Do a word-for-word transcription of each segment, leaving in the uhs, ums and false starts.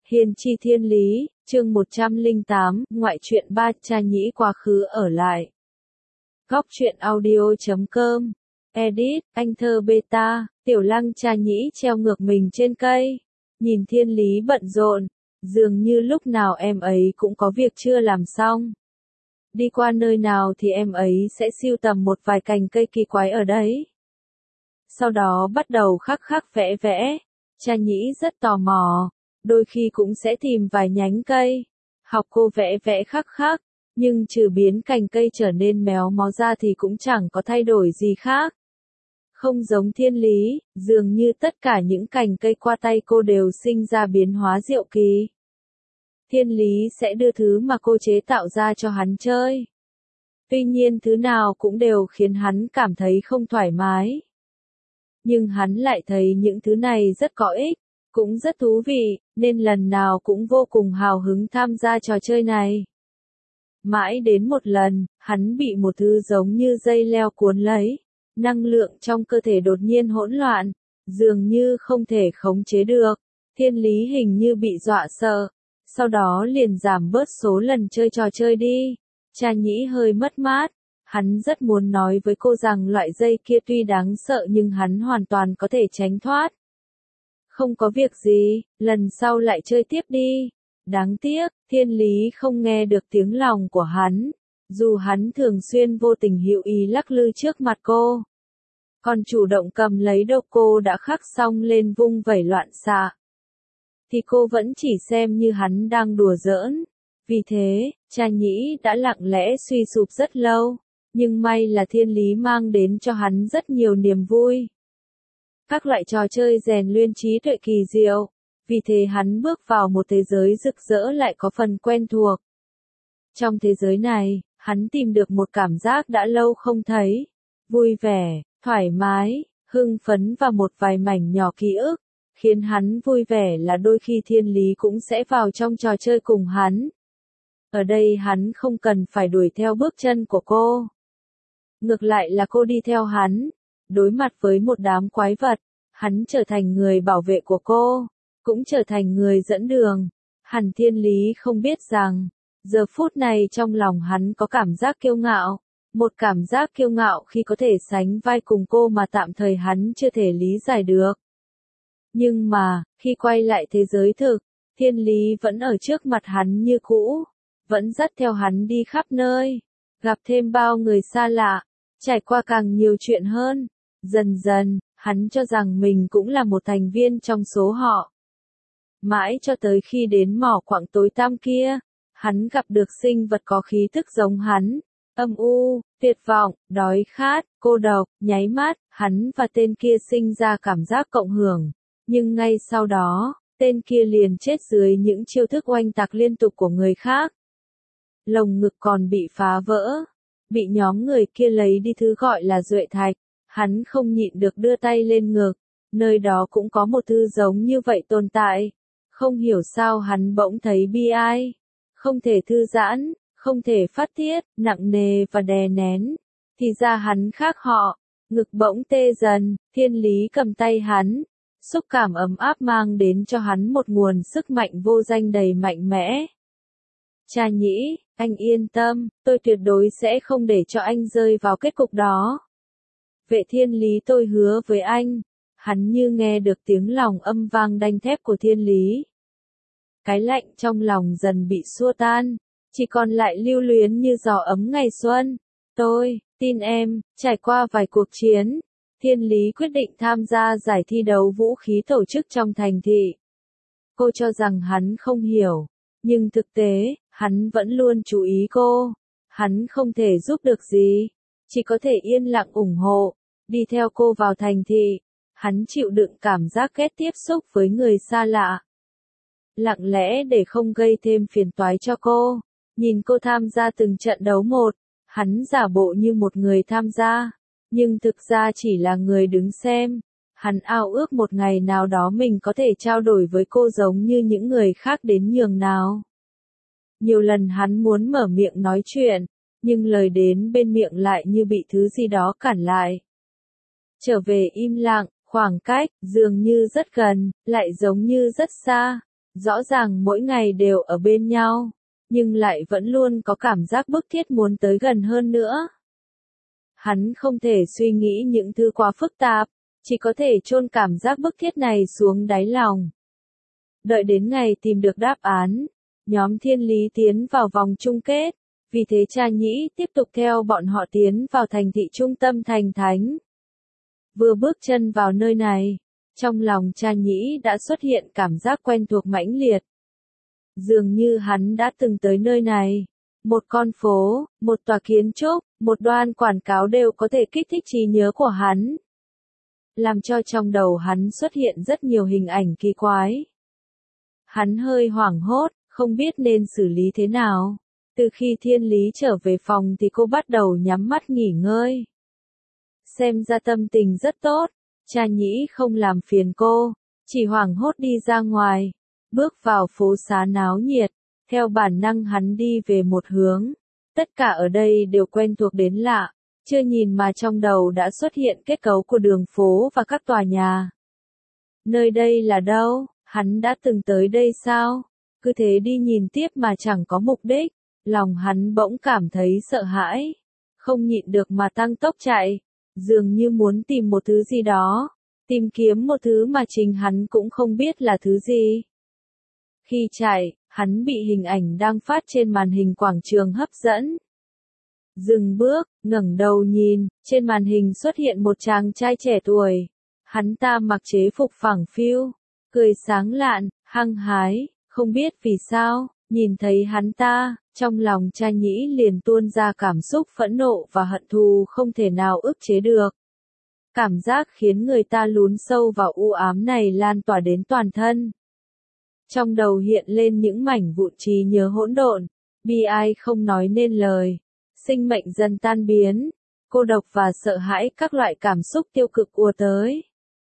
Hiền chi thiên lý, chương một trăm lẻ tám, ngoại truyện ba, cha nhĩ quá khứ ở lại. Góc truyện audio chấm com, edit, anh thơ beta, tiểu lăng cha nhĩ treo ngược mình trên cây. Nhìn thiên lý bận rộn, dường như lúc nào em ấy cũng có việc chưa làm xong. Đi qua nơi nào thì em ấy sẽ sưu tầm một vài cành cây kỳ quái ở đấy. Sau đó bắt đầu khắc khắc vẽ vẽ. Cha nhĩ rất tò mò, đôi khi cũng sẽ tìm vài nhánh cây, học cô vẽ vẽ khắc khắc, nhưng trừ biến cành cây trở nên méo mó ra thì cũng chẳng có thay đổi gì khác. Không giống thiên lý, dường như tất cả những cành cây qua tay cô đều sinh ra biến hóa diệu kỳ. Thiên lý sẽ đưa thứ mà cô chế tạo ra cho hắn chơi. Tuy nhiên thứ nào cũng đều khiến hắn cảm thấy không thoải mái. Nhưng hắn lại thấy những thứ này rất có ích, cũng rất thú vị, nên lần nào cũng vô cùng hào hứng tham gia trò chơi này. Mãi đến một lần, hắn bị một thứ giống như dây leo cuốn lấy, năng lượng trong cơ thể đột nhiên hỗn loạn, dường như không thể khống chế được. Thiên lý hình như bị dọa sợ, sau đó liền giảm bớt số lần chơi trò chơi đi. Cha nhĩ hơi mất mát. Hắn rất muốn nói với cô rằng loại dây kia tuy đáng sợ nhưng hắn hoàn toàn có thể tránh thoát. Không có việc gì, lần sau lại chơi tiếp đi. Đáng tiếc, thiên lý không nghe được tiếng lòng của hắn, dù hắn thường xuyên vô tình hữu ý lắc lư trước mặt cô. Còn chủ động cầm lấy đâu cô đã khắc xong lên vung vẩy loạn xạ. Thì cô vẫn chỉ xem như hắn đang đùa giỡn. Vì thế, cha nhĩ đã lặng lẽ suy sụp rất lâu. Nhưng may là thiên lý mang đến cho hắn rất nhiều niềm vui. Các loại trò chơi rèn luyện trí tuệ kỳ diệu, vì thế hắn bước vào một thế giới rực rỡ lại có phần quen thuộc. Trong thế giới này, hắn tìm được một cảm giác đã lâu không thấy, vui vẻ, thoải mái, hưng phấn và một vài mảnh nhỏ ký ức, khiến hắn vui vẻ là đôi khi thiên lý cũng sẽ vào trong trò chơi cùng hắn. Ở đây hắn không cần phải đuổi theo bước chân của cô. Ngược lại là cô đi theo hắn, đối mặt với một đám quái vật, hắn trở thành người bảo vệ của cô, cũng trở thành người dẫn đường. Hẳn thiên lý không biết rằng, giờ phút này trong lòng hắn có cảm giác kiêu ngạo, một cảm giác kiêu ngạo khi có thể sánh vai cùng cô mà tạm thời hắn chưa thể lý giải được. Nhưng mà, khi quay lại thế giới thực, thiên lý vẫn ở trước mặt hắn như cũ, vẫn dắt theo hắn đi khắp nơi, gặp thêm bao người xa lạ. Trải qua càng nhiều chuyện hơn, dần dần, hắn cho rằng mình cũng là một thành viên trong số họ. Mãi cho tới khi đến mỏ quặng tối tăm kia, hắn gặp được sinh vật có khí thức giống hắn, âm u, tuyệt vọng, đói khát, cô độc, nháy mắt, hắn và tên kia sinh ra cảm giác cộng hưởng, nhưng ngay sau đó, tên kia liền chết dưới những chiêu thức oanh tạc liên tục của người khác. Lồng ngực còn bị phá vỡ. Bị nhóm người kia lấy đi thứ gọi là duệ thạch, hắn không nhịn được đưa tay lên ngực, nơi đó cũng có một thứ giống như vậy tồn tại. Không hiểu sao hắn bỗng thấy bi ai, không thể thư giãn, không thể phát tiết, nặng nề và đè nén. Thì ra hắn khác họ, ngực bỗng tê dần, thiên lý cầm tay hắn, xúc cảm ấm áp mang đến cho hắn một nguồn sức mạnh vô danh đầy mạnh mẽ. Cha nhĩ, anh yên tâm, tôi tuyệt đối sẽ không để cho anh rơi vào kết cục đó. Vệ thiên lý tôi hứa với anh. Hắn như nghe được tiếng lòng âm vang đanh thép của thiên lý. Cái lạnh trong lòng dần bị xua tan, chỉ còn lại lưu luyến như gió ấm ngày xuân. Tôi, tin em, trải qua vài cuộc chiến, thiên lý quyết định tham gia giải thi đấu vũ khí tổ chức trong thành thị. Cô cho rằng hắn không hiểu, nhưng thực tế, hắn vẫn luôn chú ý cô. Hắn không thể giúp được gì, chỉ có thể yên lặng ủng hộ, đi theo cô vào thành thị. Hắn chịu đựng cảm giác ghét tiếp xúc với người xa lạ. Lặng lẽ để không gây thêm phiền toái cho cô. Nhìn cô tham gia từng trận đấu một, hắn giả bộ như một người tham gia, nhưng thực ra chỉ là người đứng xem. Hắn ao ước một ngày nào đó mình có thể trao đổi với cô giống như những người khác đến nhường nào. Nhiều lần hắn muốn mở miệng nói chuyện, nhưng lời đến bên miệng lại như bị thứ gì đó cản lại. Trở về im lặng, khoảng cách, dường như rất gần, lại giống như rất xa. Rõ ràng mỗi ngày đều ở bên nhau, nhưng lại vẫn luôn có cảm giác bức thiết muốn tới gần hơn nữa. Hắn không thể suy nghĩ những thứ quá phức tạp, chỉ có thể chôn cảm giác bức thiết này xuống đáy lòng. Đợi đến ngày tìm được đáp án, nhóm Thiên Lý tiến vào vòng chung kết, vì thế Cha Nhĩ tiếp tục theo bọn họ tiến vào thành thị trung tâm thành thánh. Vừa bước chân vào nơi này, trong lòng Cha Nhĩ đã xuất hiện cảm giác quen thuộc mãnh liệt. Dường như hắn đã từng tới nơi này. Một con phố, một tòa kiến trúc, một đoan quảng cáo đều có thể kích thích trí nhớ của hắn. Làm cho trong đầu hắn xuất hiện rất nhiều hình ảnh kỳ quái. Hắn hơi hoảng hốt, không biết nên xử lý thế nào. Từ khi Thiên Lý trở về phòng thì cô bắt đầu nhắm mắt nghỉ ngơi. Xem ra tâm tình rất tốt, Cha Nhĩ không làm phiền cô, chỉ hoảng hốt đi ra ngoài, bước vào phố xá náo nhiệt, theo bản năng hắn đi về một hướng. Tất cả ở đây đều quen thuộc đến lạ, chưa nhìn mà trong đầu đã xuất hiện kết cấu của đường phố và các tòa nhà. Nơi đây là đâu? Hắn đã từng tới đây sao? Cứ thế đi nhìn tiếp mà chẳng có mục đích, lòng hắn bỗng cảm thấy sợ hãi, không nhịn được mà tăng tốc chạy, dường như muốn tìm một thứ gì đó, tìm kiếm một thứ mà chính hắn cũng không biết là thứ gì. Khi chạy, hắn bị hình ảnh đang phát trên màn hình quảng trường hấp dẫn. Dừng bước, ngẩng đầu nhìn, trên màn hình xuất hiện một chàng trai trẻ tuổi. Hắn ta mặc chế phục phẳng phiu, cười sáng lạn, hăng hái, không biết vì sao, nhìn thấy hắn ta, trong lòng Cha Nhĩ liền tuôn ra cảm xúc phẫn nộ và hận thù không thể nào ức chế được. Cảm giác khiến người ta lún sâu vào u ám này lan tỏa đến toàn thân. Trong đầu hiện lên những mảnh vụn trí nhớ hỗn độn, bi ai không nói nên lời, sinh mệnh dần tan biến, cô độc và sợ hãi các loại cảm xúc tiêu cực ùa tới.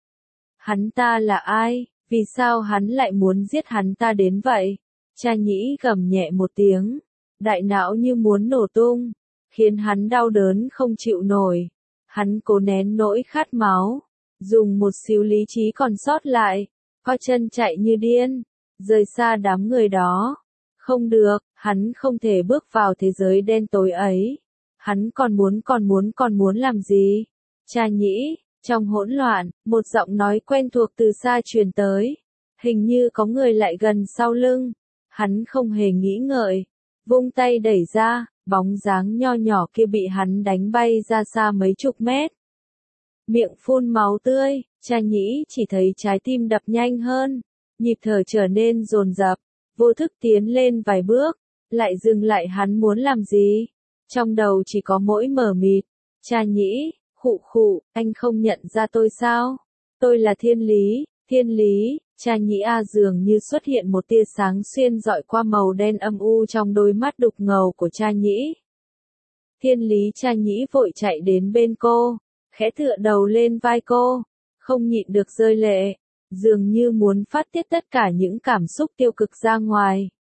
Hắn ta là ai? Vì sao hắn lại muốn giết hắn ta đến vậy? Cha Nhĩ gầm nhẹ một tiếng, đại não như muốn nổ tung, khiến hắn đau đớn không chịu nổi. Hắn cố nén nỗi khát máu, dùng một xíu lý trí còn sót lại, co chân chạy như điên, rời xa đám người đó. Không được, hắn không thể bước vào thế giới đen tối ấy. Hắn còn muốn còn muốn còn muốn làm gì? Cha Nhĩ, trong hỗn loạn, một giọng nói quen thuộc từ xa truyền tới. Hình như có người lại gần sau lưng. Hắn không hề nghĩ ngợi, vung tay đẩy ra, bóng dáng nho nhỏ kia bị hắn đánh bay ra xa mấy chục mét. Miệng phun máu tươi, Cha Nhĩ chỉ thấy trái tim đập nhanh hơn, nhịp thở trở nên dồn dập, vô thức tiến lên vài bước, lại dừng lại. Hắn muốn làm gì? Trong đầu chỉ có mỗi mờ mịt. Cha Nhĩ, khụ khụ, anh không nhận ra tôi sao? Tôi là Thiên Lý, Thiên Lý. Cha Nhĩ a dường như xuất hiện một tia sáng xuyên dọi qua màu đen âm u trong đôi mắt đục ngầu của Cha Nhĩ. Thiên Lý. Cha Nhĩ vội chạy đến bên cô, khẽ tựa đầu lên vai cô, không nhịn được rơi lệ, dường như muốn phát tiết tất cả những cảm xúc tiêu cực ra ngoài.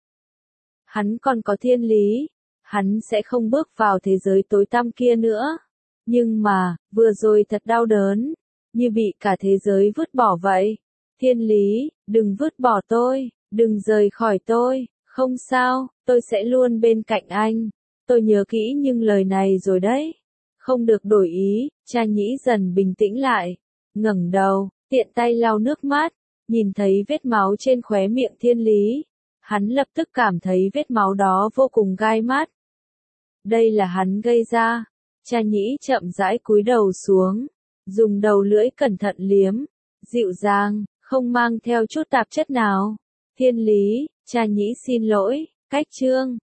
Hắn còn có Thiên Lý, hắn sẽ không bước vào thế giới tối tăm kia nữa. Nhưng mà, vừa rồi thật đau đớn, như bị cả thế giới vứt bỏ vậy. Thiên Lý, đừng vứt bỏ tôi, đừng rời khỏi tôi, không sao, tôi sẽ luôn bên cạnh anh. Tôi nhớ kỹ những lời này rồi đấy. Không được đổi ý. Cha Nhĩ dần bình tĩnh lại, ngẩng đầu, tiện tay lau nước mắt, nhìn thấy vết máu trên khóe miệng Thiên Lý. Hắn lập tức cảm thấy vết máu đó vô cùng gai mắt. Đây là hắn gây ra. Cha Nhĩ chậm rãi cúi đầu xuống, dùng đầu lưỡi cẩn thận liếm, dịu dàng, không mang theo chút tạp chất nào. Thiên Lý, Cha Nhĩ xin lỗi, cách chương.